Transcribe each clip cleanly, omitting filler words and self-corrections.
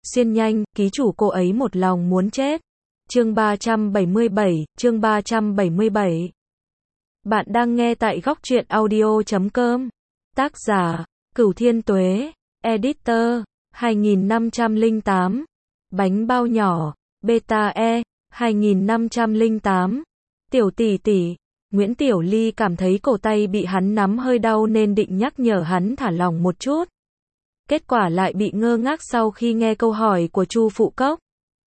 Xuyên nhanh, ký chủ cô ấy một lòng muốn chết. Chương 377. Bạn đang nghe tại góc truyện audio.com. Tác giả, Cửu Thiên Tuế. Editor, 2508. Bánh bao nhỏ, beta E, 2508. Tiểu tỷ tỷ. Nguyễn Tiểu Ly cảm thấy cổ tay bị hắn nắm hơi đau nên định nhắc nhở hắn thả lỏng một chút. Kết quả lại bị ngơ ngác sau khi nghe câu hỏi của Chu Phụ Cốc.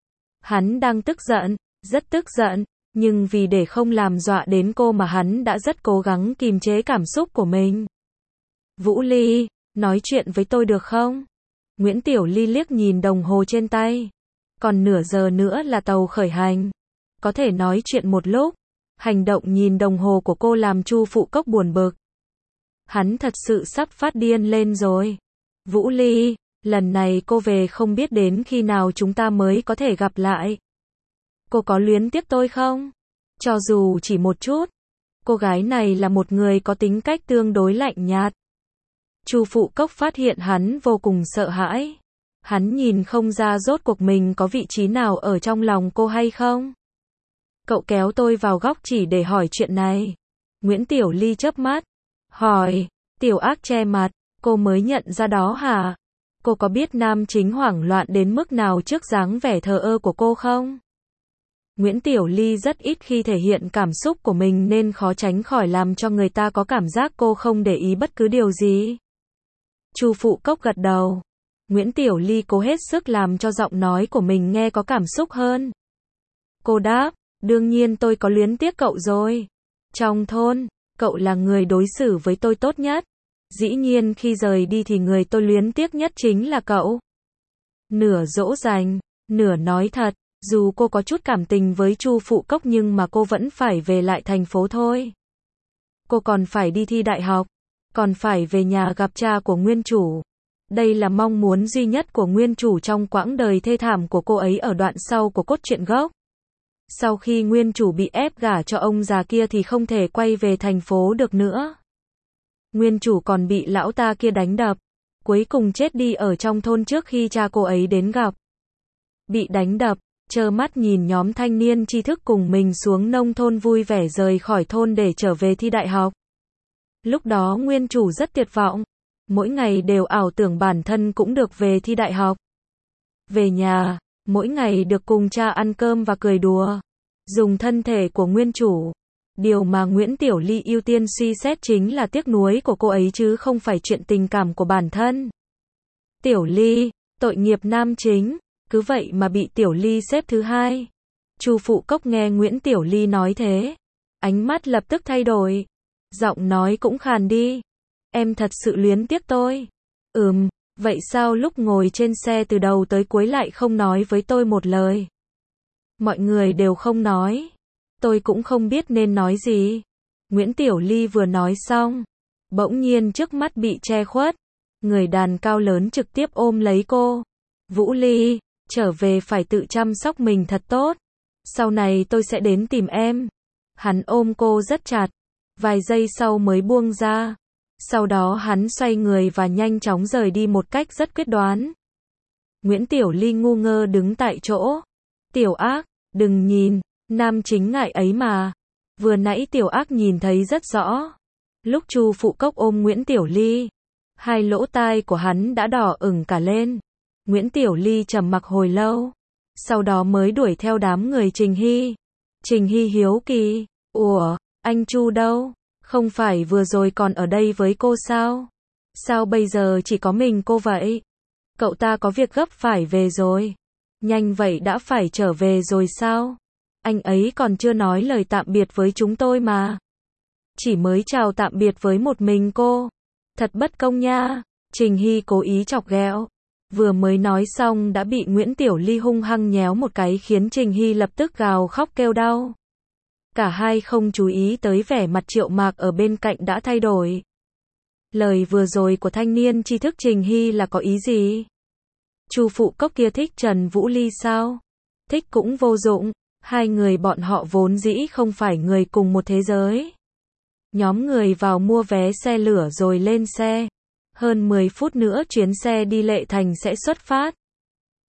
Hắn đang tức giận, rất tức giận, nhưng vì để không làm dọa đến cô mà hắn đã rất cố gắng kìm chế cảm xúc của mình. Vũ Ly, nói chuyện với tôi được không? Nguyễn Tiểu Ly liếc nhìn đồng hồ trên tay. Còn nửa giờ nữa là tàu khởi hành. Có thể nói chuyện một lúc. Hành động nhìn đồng hồ của cô làm Chu Phụ Cốc buồn bực. Hắn thật sự sắp phát điên lên rồi. Vũ Ly, lần này cô về không biết đến khi nào chúng ta mới có thể gặp lại. Cô có luyến tiếc tôi không? Cho dù chỉ một chút. Cô gái này là một người có tính cách tương đối lạnh nhạt. Chu Phụ Cốc phát hiện hắn vô cùng sợ hãi. Hắn nhìn không ra rốt cuộc mình có vị trí nào ở trong lòng cô hay không? Cậu kéo tôi vào góc chỉ để hỏi chuyện này. Nguyễn Tiểu Ly chớp mắt. Hỏi, Tiểu Ác che mặt, cô mới nhận ra đó hả? Cô có biết nam chính hoảng loạn đến mức nào trước dáng vẻ thờ ơ của cô không? Nguyễn Tiểu Ly rất ít khi thể hiện cảm xúc của mình nên khó tránh khỏi làm cho người ta có cảm giác cô không để ý bất cứ điều gì. Chu Phụ Cốc gật đầu. Nguyễn Tiểu Ly cố hết sức làm cho giọng nói của mình nghe có cảm xúc hơn. Cô đáp, đương nhiên tôi có luyến tiếc cậu rồi. Trong thôn, cậu là người đối xử với tôi tốt nhất. Dĩ nhiên khi rời đi thì người tôi luyến tiếc nhất chính là cậu. Nửa dỗ dành, nửa nói thật, dù cô có chút cảm tình với Chu Phụ Cốc nhưng mà cô vẫn phải về lại thành phố thôi. Cô còn phải đi thi đại học, còn phải về nhà gặp cha của nguyên chủ. Đây là mong muốn duy nhất của nguyên chủ trong quãng đời thê thảm của cô ấy ở đoạn sau của cốt truyện gốc. Sau khi nguyên chủ bị ép gả cho ông già kia thì không thể quay về thành phố được nữa. Nguyên chủ còn bị lão ta kia đánh đập, cuối cùng chết đi ở trong thôn trước khi cha cô ấy đến gặp. Bị đánh đập, trơ mắt nhìn nhóm thanh niên tri thức cùng mình xuống nông thôn vui vẻ rời khỏi thôn để trở về thi đại học. Lúc đó nguyên chủ rất tuyệt vọng, mỗi ngày đều ảo tưởng bản thân cũng được về thi đại học. Về nhà, mỗi ngày được cùng cha ăn cơm và cười đùa, dùng thân thể của nguyên chủ. Điều mà Nguyễn Tiểu Ly ưu tiên suy xét chính là tiếc nuối của cô ấy chứ không phải chuyện tình cảm của bản thân. Tiểu Ly, tội nghiệp nam chính, cứ vậy mà bị Tiểu Ly xếp thứ hai. Chu Phụ Cốc nghe Nguyễn Tiểu Ly nói thế, ánh mắt lập tức thay đổi, giọng nói cũng khàn đi. Em thật sự luyến tiếc tôi. Vậy sao lúc ngồi trên xe từ đầu tới cuối lại không nói với tôi một lời? Mọi người đều không nói. Tôi cũng không biết nên nói gì. Nguyễn Tiểu Ly vừa nói xong, bỗng nhiên trước mắt bị che khuất. Người đàn cao lớn trực tiếp ôm lấy cô. Vũ Ly, trở về phải tự chăm sóc mình thật tốt. Sau này tôi sẽ đến tìm em. Hắn ôm cô rất chặt. Vài giây sau mới buông ra. Sau đó hắn xoay người và nhanh chóng rời đi một cách rất quyết đoán. Nguyễn Tiểu Ly ngu ngơ đứng tại chỗ. Tiểu Ác, đừng nhìn, nam chính ngại ấy mà. Vừa nãy Tiểu Ác nhìn thấy rất rõ. Lúc Chu Phụ Cốc ôm Nguyễn Tiểu Ly, hai lỗ tai của hắn đã đỏ ửng cả lên. Nguyễn Tiểu Ly trầm mặc hồi lâu, sau đó mới đuổi theo đám người Trình Hy. Trình Hy hiếu kỳ, ủa, anh Chu đâu? Không phải vừa rồi còn ở đây với cô sao? Sao bây giờ chỉ có mình cô vậy? Cậu ta có việc gấp phải về rồi. Nhanh vậy đã phải trở về rồi sao? Anh ấy còn chưa nói lời tạm biệt với chúng tôi mà. Chỉ mới chào tạm biệt với một mình cô. Thật bất công nha. Trình Hy cố ý chọc ghẹo. Vừa mới nói xong đã bị Nguyễn Tiểu Ly hung hăng nhéo một cái khiến Trình Hy lập tức gào khóc kêu đau. Cả hai không chú ý tới vẻ mặt Triệu Mạc ở bên cạnh đã thay đổi. Lời vừa rồi của thanh niên tri thức Trình Hy là có ý gì? Chu Phụ Cốc kia thích Trần Vũ Ly sao? Thích cũng vô dụng, hai người bọn họ vốn dĩ không phải người cùng một thế giới. Nhóm người vào mua vé xe lửa rồi lên xe. Hơn 10 phút nữa chuyến xe đi Lệ Thành sẽ xuất phát.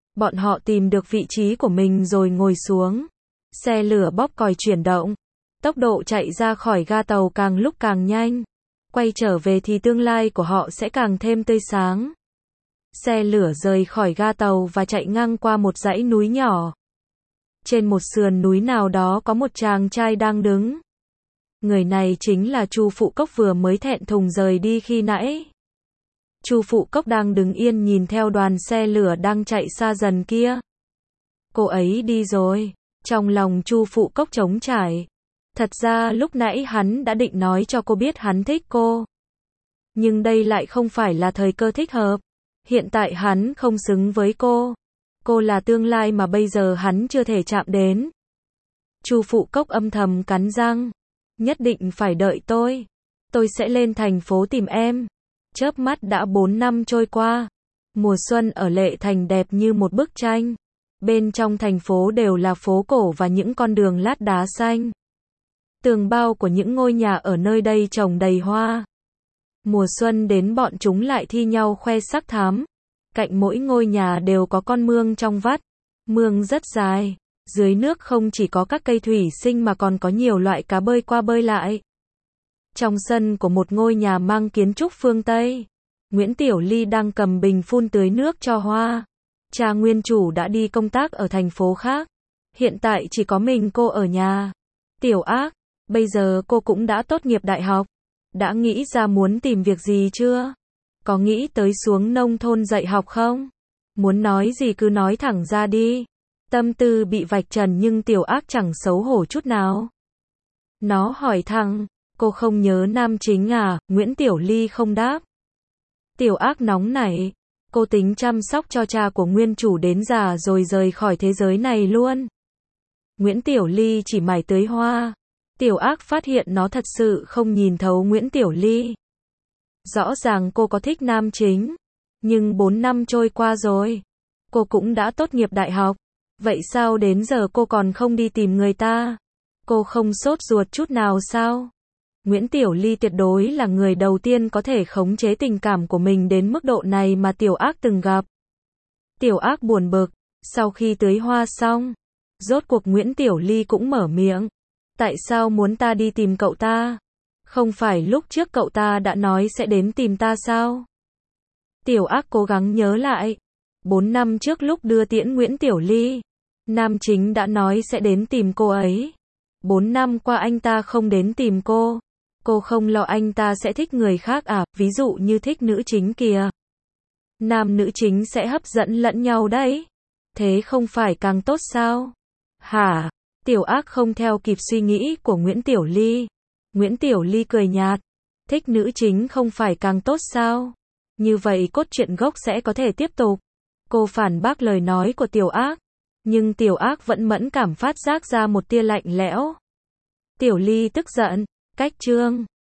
Bọn họ tìm được vị trí của mình rồi ngồi xuống. Xe lửa bóp còi chuyển động. Tốc độ chạy ra khỏi ga tàu càng lúc càng nhanh. Quay trở về thì tương lai của họ sẽ càng thêm tươi sáng. Xe lửa rời khỏi ga tàu và chạy ngang qua một dãy núi nhỏ. Trên một sườn núi nào đó có một chàng trai đang đứng. Người này chính là Chu Phụ Cốc vừa mới thẹn thùng rời đi khi nãy. Chu Phụ Cốc đang đứng yên nhìn theo đoàn xe lửa đang chạy xa dần kia. Cô ấy đi rồi. Trong lòng Chu Phụ Cốc trống trải. Thật ra lúc nãy hắn đã định nói cho cô biết hắn thích cô. Nhưng đây lại không phải là thời cơ thích hợp. Hiện tại hắn không xứng với cô. Cô là tương lai mà bây giờ hắn chưa thể chạm đến. Chu Phụ Cốc âm thầm cắn răng. Nhất định phải đợi tôi. Tôi sẽ lên thành phố tìm em. Chớp mắt đã 4 năm trôi qua. Mùa xuân ở Lệ Thành đẹp như một bức tranh. Bên trong thành phố đều là phố cổ và những con đường lát đá xanh. Tường bao của những ngôi nhà ở nơi đây trồng đầy hoa. Mùa xuân đến bọn chúng lại thi nhau khoe sắc thắm. Cạnh mỗi ngôi nhà đều có con mương trong vắt. Mương rất dài. Dưới nước không chỉ có các cây thủy sinh mà còn có nhiều loại cá bơi qua bơi lại. Trong sân của một ngôi nhà mang kiến trúc phương Tây, Nguyễn Tiểu Ly đang cầm bình phun tưới nước cho hoa. Cha nguyên chủ đã đi công tác ở thành phố khác. Hiện tại chỉ có mình cô ở nhà. Tiểu Ác, bây giờ cô cũng đã tốt nghiệp đại học. Đã nghĩ ra muốn tìm việc gì chưa? Có nghĩ tới xuống nông thôn dạy học không? Muốn nói gì cứ nói thẳng ra đi. Tâm tư bị vạch trần nhưng Tiểu Ác chẳng xấu hổ chút nào. Nó hỏi thẳng, cô không nhớ nam chính à? Nguyễn Tiểu Ly không đáp. Tiểu Ác nóng nảy, cô tính chăm sóc cho cha của nguyên chủ đến già rồi rời khỏi thế giới này luôn. Nguyễn Tiểu Ly chỉ mải tưới hoa. Tiểu Ác phát hiện nó thật sự không nhìn thấu Nguyễn Tiểu Ly. Rõ ràng cô có thích nam chính, nhưng 4 năm trôi qua rồi, cô cũng đã tốt nghiệp đại học. Vậy sao đến giờ cô còn không đi tìm người ta? Cô không sốt ruột chút nào sao? Nguyễn Tiểu Ly tuyệt đối là người đầu tiên có thể khống chế tình cảm của mình đến mức độ này mà Tiểu Ác từng gặp. Tiểu Ác buồn bực, sau khi tưới hoa xong, rốt cuộc Nguyễn Tiểu Ly cũng mở miệng. Tại sao muốn ta đi tìm cậu ta? Không phải lúc trước cậu ta đã nói sẽ đến tìm ta sao? Tiểu Ác cố gắng nhớ lại. 4 năm trước lúc đưa tiễn Nguyễn Tiểu Ly, nam chính đã nói sẽ đến tìm cô ấy. 4 năm qua anh ta không đến tìm cô. Cô không lo anh ta sẽ thích người khác à? Ví dụ như thích nữ chính kìa. Nam nữ chính sẽ hấp dẫn lẫn nhau đấy. Thế không phải càng tốt sao? Hả? Tiểu Ác không theo kịp suy nghĩ của Nguyễn Tiểu Ly. Nguyễn Tiểu Ly cười nhạt. Thích nữ chính không phải càng tốt sao? Như vậy cốt truyện gốc sẽ có thể tiếp tục. Cô phản bác lời nói của Tiểu Ác. Nhưng Tiểu Ác vẫn mẫn cảm phát giác ra một tia lạnh lẽo. Tiểu Ly tức giận. Cách chương